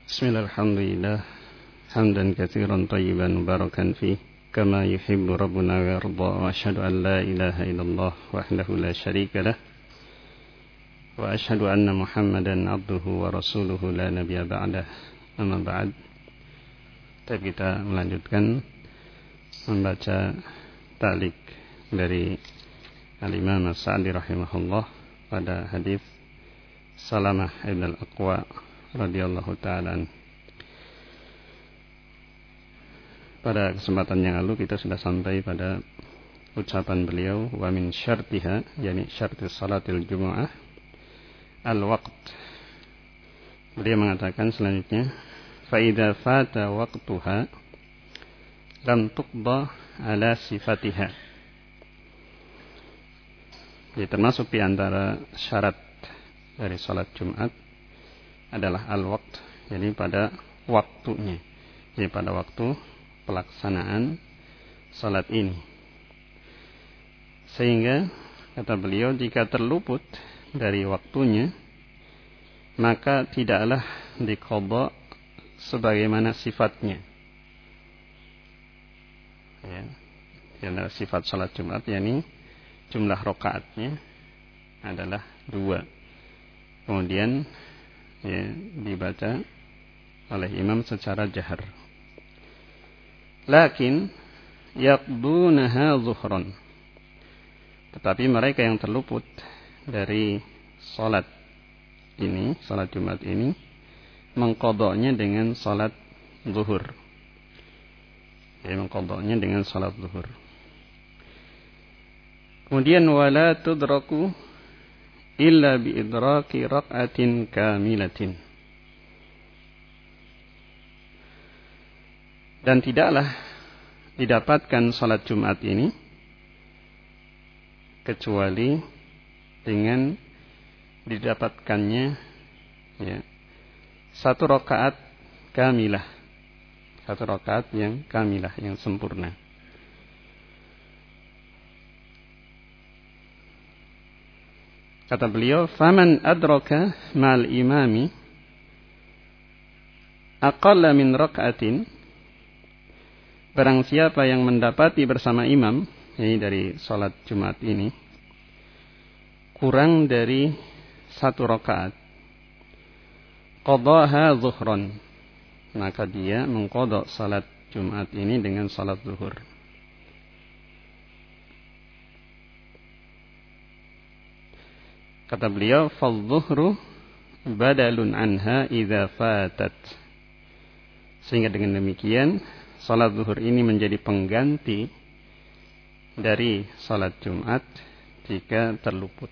Bismillah, alhamdulillah, hamdan katsiran tayyiban mubarakan fih, kama yuhibbu rabbuna wa yarda, wa asyhadu an la ilaha illallah wahdahu la syarika lah, wa asyhadu anna Muhammadan abduhu wa rasuluhu la nabiyya ba'dah. Amma ba'd. Kita melanjutkan membaca ta'liq dari Al-Imam As-Sa'di rahimahullah pada hadis Salamah ibn al-Aqwa radhiyallahu ta'ala. Pada kesempatan yang lalu kita sudah sampai pada ucapan beliau, wa min syartiha, yakni syarti salatil jumu'ah al-waqt. Beliau mengatakan selanjutnya, fa idza fata waqtuha lam tuqda ala sifatiha. Jadi termasuk di antara syarat dari salat Jumat adalah al-waqt, jadi pada waktunya, jadi pada waktu pelaksanaan salat ini. Sehingga kata beliau, jika terluput dari waktunya, maka tidaklah diqadha sebagaimana sifatnya. Ya, sifat salat Jumat yakni jumlah rakaatnya adalah 2. Kemudian dibaca oleh imam secara jahar. Lakin yaqdunaha zuhran. Tetapi mereka yang terluput dari salat ini, salat Jumat ini, mengqadanya dengan salat zuhur. Mengqadanya dengan salat zuhur. Kemudian wala tudraku illa bi idraki raq'atin kamilatin. Dan tidaklah didapatkan salat Jumat ini kecuali dengan didapatkannya satu rakaat kamilah, satu rakaat yang kamilah, yang sempurna. Kata beliau, faman adraka ma'al imami aqalla min raka'atin, barang siapa yang mendapati bersama imam, ini dari salat Jumat ini, kurang dari 1 rakaat, qadaha zuhran, maka dia mengqadha salat Jumat ini dengan salat zuhur. Kata beliau, fadh-dhuhru badalun anha idza fatat. Sehingga dengan demikian salat zuhur ini menjadi pengganti dari salat Jumat jika terluput.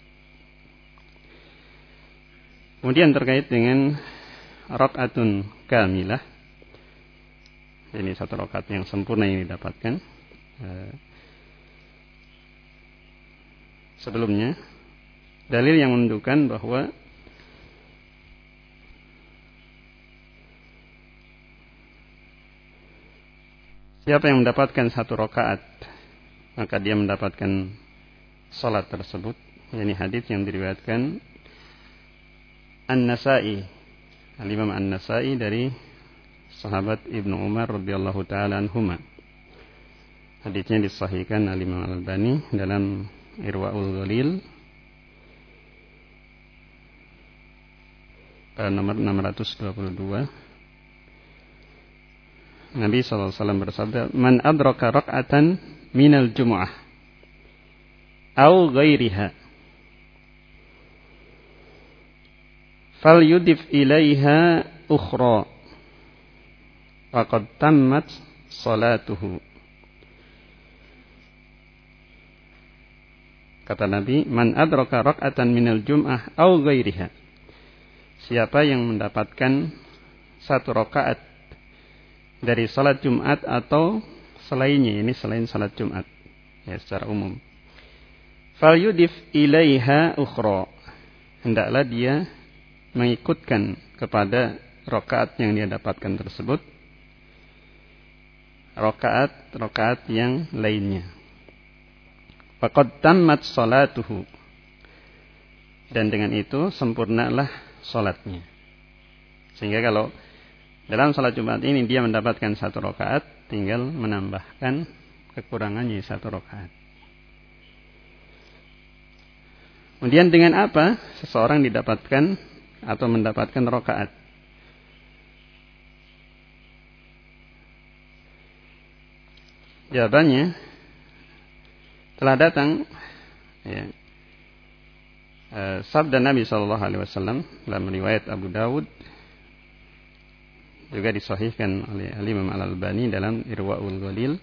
Kemudian terkait dengan rakaatun kamilah, ini 1 rakaat yang sempurna yang didapatkan. Sebelumnya dalil yang menunjukkan bahwa siapa yang mendapatkan 1 rakaat, maka dia mendapatkan salat tersebut. Ini hadis yang diriwayatkan An-Nasa'i, Al-Imam An-Nasa'i dari sahabat Ibnu Umar radhiyallahu taala anhuma. Hadisnya disahihkan Al-Imam Al-Albani dalam Irwaul Ghalil nomor 622. Nabi SAW bersabda, man adraka rak'atan minal jumu'ah au ghairiha fal yudif ilaiha ukhra faqad tammat salatuhu. Kata Nabi, man adraka rak'atan minal jumu'ah au ghairiha, siapa yang mendapatkan 1 rakaat dari salat Jumat atau selainnya, ini selain salat Jumat, ya secara umum. Fal yudif ilaiha ukhra, hendaklah dia mengikutkan kepada rakaat yang dia dapatkan tersebut rakaat yang lainnya. Faqad tammat salatuhu, dan dengan itu sempurnalah salatnya. Sehingga kalau Dalam salat Jumat ini dia mendapatkan 1 rakaat, tinggal menambahkan kekurangannya 1 rakaat. Kemudian dengan apa seseorang didapatkan atau mendapatkan rakaat? Jawabannya telah datang ya, sabda Nabi SAW dalam riwayat Abu Dawud, juga disahihkan oleh Imam Al-Albani dalam Irwaul Ghalil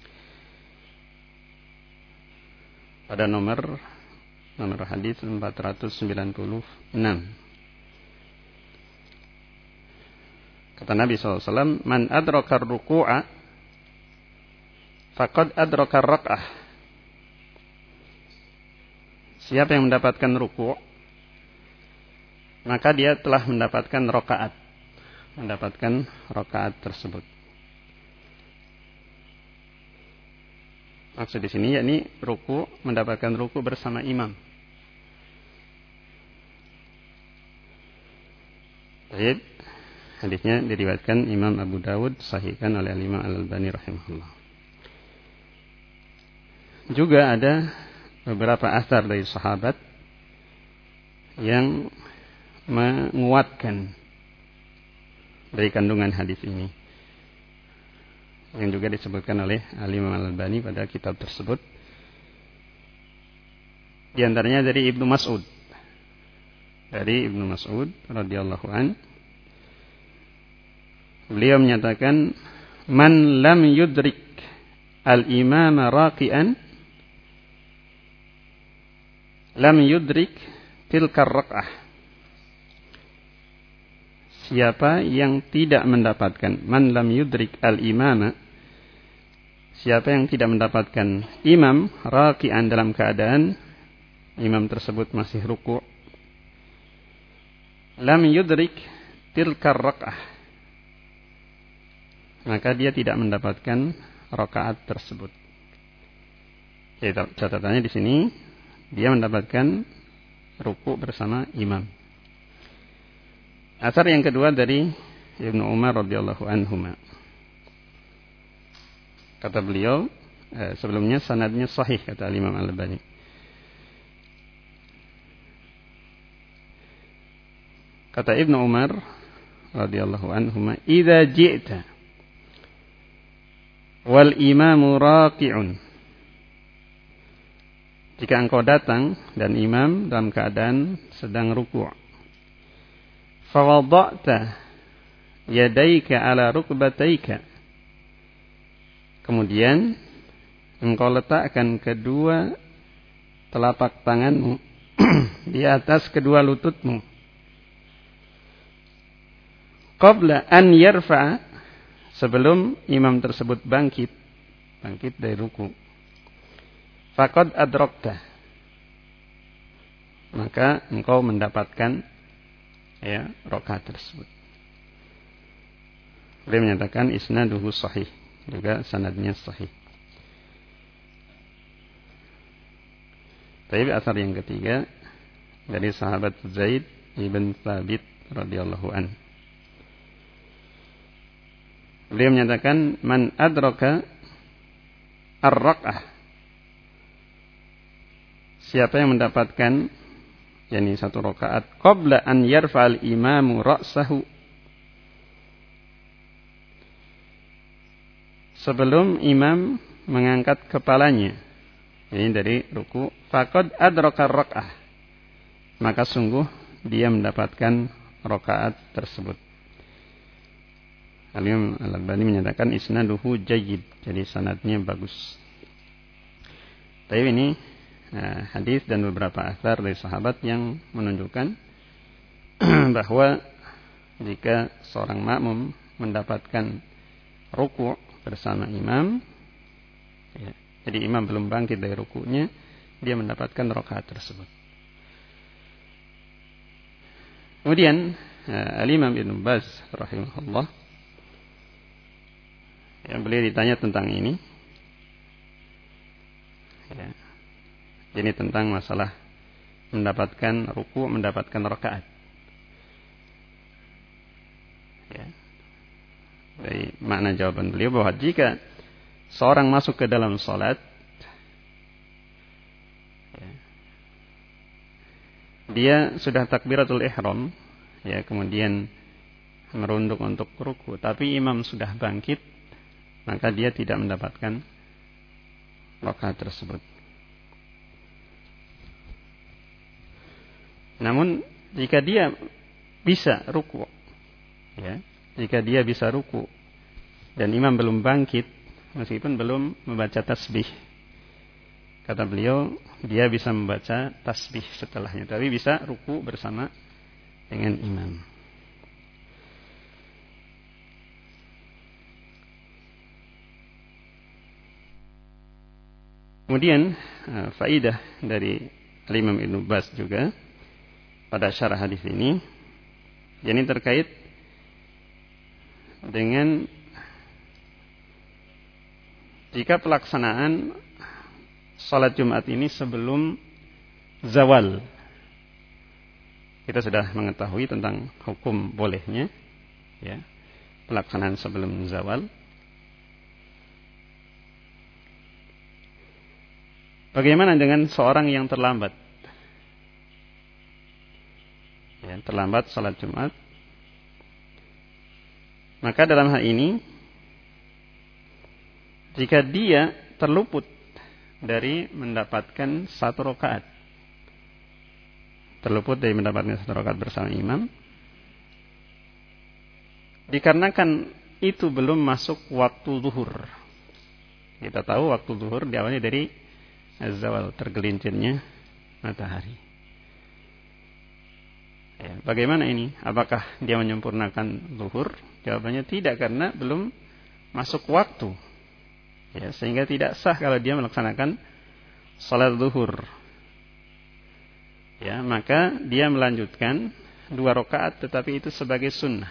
pada nomor hadis 496. Kata Nabi SAW, man adrakar ruku'a faqad adrakar rak'ah. Siapa yang mendapatkan ruku', maka dia telah mendapatkan rakaat tersebut. Maksud di sini yakni ruku', mendapatkan ruku' bersama imam. Baik, hadisnya diriwayatkan Imam Abu Dawud, sahihkan oleh Imam Al-Albani rahimahullah. Juga ada beberapa asar dari sahabat yang menguatkan dari kandungan hadis ini, yang juga disebutkan oleh Imam Al-Albani pada kitab tersebut. Di antaranya dari Ibnu Mas'ud. Dari Ibnu Mas'ud radhiyallahu an, beliau menyatakan, man lam yudrik al-imama raqi'an lam yudrik tilkar rak'ah. Siapa yang tidak mendapatkan, man lam yudrik al-imama, siapa yang tidak mendapatkan imam raqi'an dalam keadaan imam tersebut masih ruku', lam yudrik tilkar rak'ah, maka dia tidak mendapatkan rakaat tersebut. Jadi catatannya di sini dia mendapatkan ruku' bersama imam. Asar yang kedua dari Ibnu Umar radhiyallahu anhuma. Kata beliau, sebelumnya sanadnya sahih kata Imam Al-Albani. Kata Ibnu Umar radhiyallahu anhuma, "Idza ji'ta wal imamu raqi'un." Jika engkau datang dan imam dalam keadaan sedang ruku', fa wada'ta yadayka ala rukbataika, kemudian engkau letakkan kedua telapak tanganmu di atas kedua lututmu, qabla an yarfa, sebelum imam tersebut bangkit dari ruku', faqad adrakta, maka engkau mendapatkan rakaat tersebut. Beliau menyatakan isnaduhu sahih, juga sanadnya sahih. Tapi asar yang ketiga dari sahabat Zaid ibn Thabit radhiyallahu an. Beliau menyatakan, man adraka ar-rak'ah, siapa yang mendapatkan yakni 1 rakaat qabla an yarfa'al imamu ra'sahu, sebelum imam mengangkat kepalanya, ini dari ruku', faqad adraka rak'ah, maka sungguh dia mendapatkan rakaat tersebut. Al-Imam Al-Albani menyatakan isnaduhu jayyid, jadi sanadnya bagus. Tapi ini hadis dan beberapa athar dari sahabat yang menunjukkan bahwa jika seorang makmum mendapatkan ruku' bersama imam, jadi imam belum bangkit dari ruku'nya, dia mendapatkan rakaat tersebut. Kemudian Al-Imam Ibnu Baz rahimahullah, beliau ditanya tentang ini, ini tentang masalah mendapatkan ruku', mendapatkan rakaat. makna jawaban beliau bahwa jika seorang masuk ke dalam salat, dia sudah takbiratul ihram, ya, kemudian merunduk untuk ruku, tapi imam sudah bangkit, maka dia tidak mendapatkan rakaat tersebut. Namun jika dia bisa ruku, ya, jika dia bisa ruku dan imam belum bangkit, meskipun belum membaca tasbih, kata beliau, dia bisa membaca tasbih setelahnya, tapi bisa ruku bersama dengan imam. Kemudian faidah dari Imam Ibnu Baz juga pada syarah hadis ini, yakni terkait dengan jika pelaksanaan salat Jumat ini sebelum zawal. Kita sudah mengetahui tentang hukum bolehnya, ya, pelaksanaan sebelum zawal. Bagaimana dengan seorang yang terlambat? Ya, terlambat salat Jumat. Maka dalam hal ini, jika dia terluput dari mendapatkan satu rakaat, terluput dari mendapatkan satu rakaat bersama imam, dikarenakan itu belum masuk waktu zuhur. Kita tahu waktu zuhur diawali dari az-zawal, tergelincirnya matahari. Ya, bagaimana ini? Apakah dia menyempurnakan zuhur? Jawabannya tidak, karena belum masuk waktu. Ya, sehingga tidak sah kalau dia melaksanakan salat zuhur. Ya, maka dia melanjutkan 2 rakaat, tetapi itu sebagai sunnah,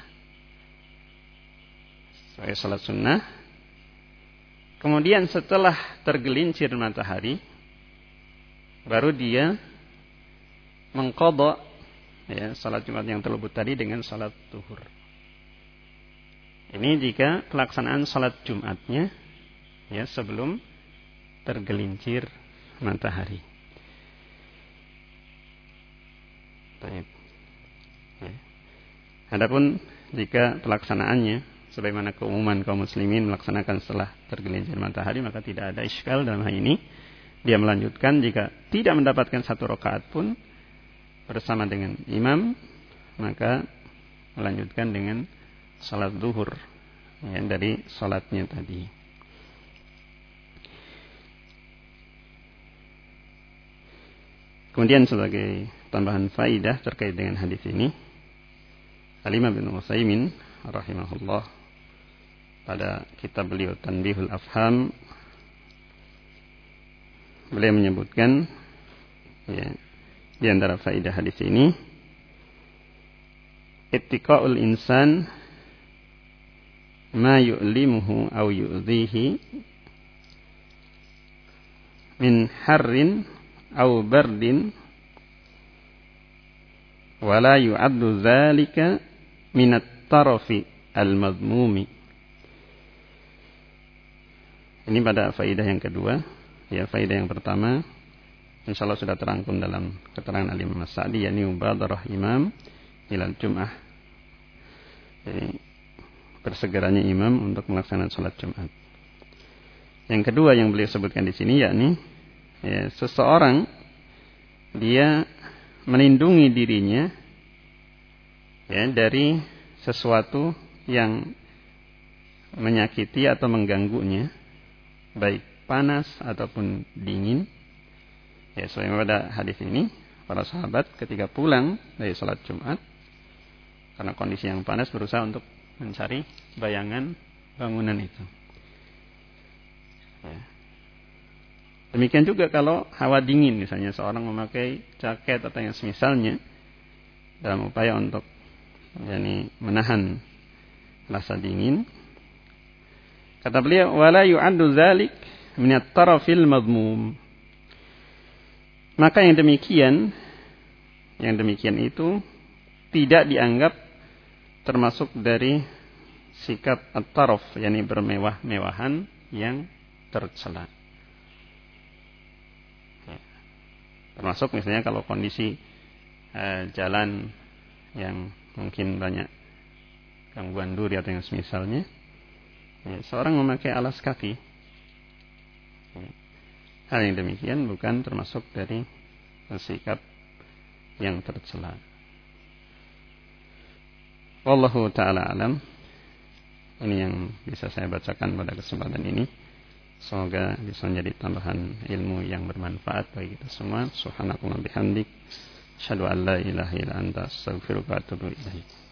sebagai salat sunnah. Kemudian setelah tergelincir matahari, baru dia mengqadha, ya, salat Jumat yang terluput tadi dengan salat zuhur. Ini jika pelaksanaan salat Jumatnya, ya, sebelum tergelincir matahari. Baik. Ya. Adapun jika pelaksanaannya sebagaimana keumuman kaum muslimin melaksanakan setelah tergelincir matahari, maka tidak ada iskal dalam hal ini. Dia melanjutkan jika tidak mendapatkan satu rakaat pun bersama dengan imam, maka melanjutkan dengan salat zuhur, ya, dari salatnya tadi. Kemudian sebagai tambahan faidah terkait dengan hadis ini, Al-Imam Ibnu Utsaimin rahimahullah pada kitab beliau Tanbihul Afham, beliau menyebutkan, ya, di antara faidah hadis ini, ittiqa'ul insan ma yu'limuhu aw yu'dhihi min harrin aw bardin wa la yu'addu dzalika min at-tarafi al-madmumi. Ini pada faidah yang kedua. Ya, faidah yang pertama insyaallah sudah terangkum dalam keterangan Al-Imam As-Sa'di, yakni mubadarah imam ilal jum'ah. Jadi bersegeranya imam untuk melaksanakan salat Jumat. Yang kedua yang beliau sebutkan di sini, yakni, ya, seseorang dia melindungi dirinya, ya, dari sesuatu yang menyakiti atau mengganggunya, baik panas ataupun dingin. Ya, sebagaimana pada hadis ini, para sahabat ketika pulang dari salat Jumat karena kondisi yang panas berusaha untuk mencari bayangan bangunan itu. Ya. Demikian juga kalau hawa dingin, misalnya seorang memakai jaket atau yang semisalnya dalam upaya untuk, yakni, menahan rasa dingin. Kata beliau, wala yu'addu dzalik min at-tarafil madmum. Maka yang demikian itu tidak dianggap termasuk dari sikap at-taraf, yakni bermewah-mewahan yang tercela. Ya. Termasuk misalnya kalau kondisi jalan yang mungkin banyak gangguan duri atau yang semisalnya, ya, seorang memakai alas kaki. Ya. Hal yang demikian bukan termasuk dari sikap yang tercela. Wallahu ta'ala alam. Ini yang bisa saya bacakan pada kesempatan ini. Semoga bisa menjadi tambahan ilmu yang bermanfaat bagi kita semua. Subhanakallahumma bihamdik, asyhadu an la ilaha illa anta, astaghfiruka wa atubu ilaik.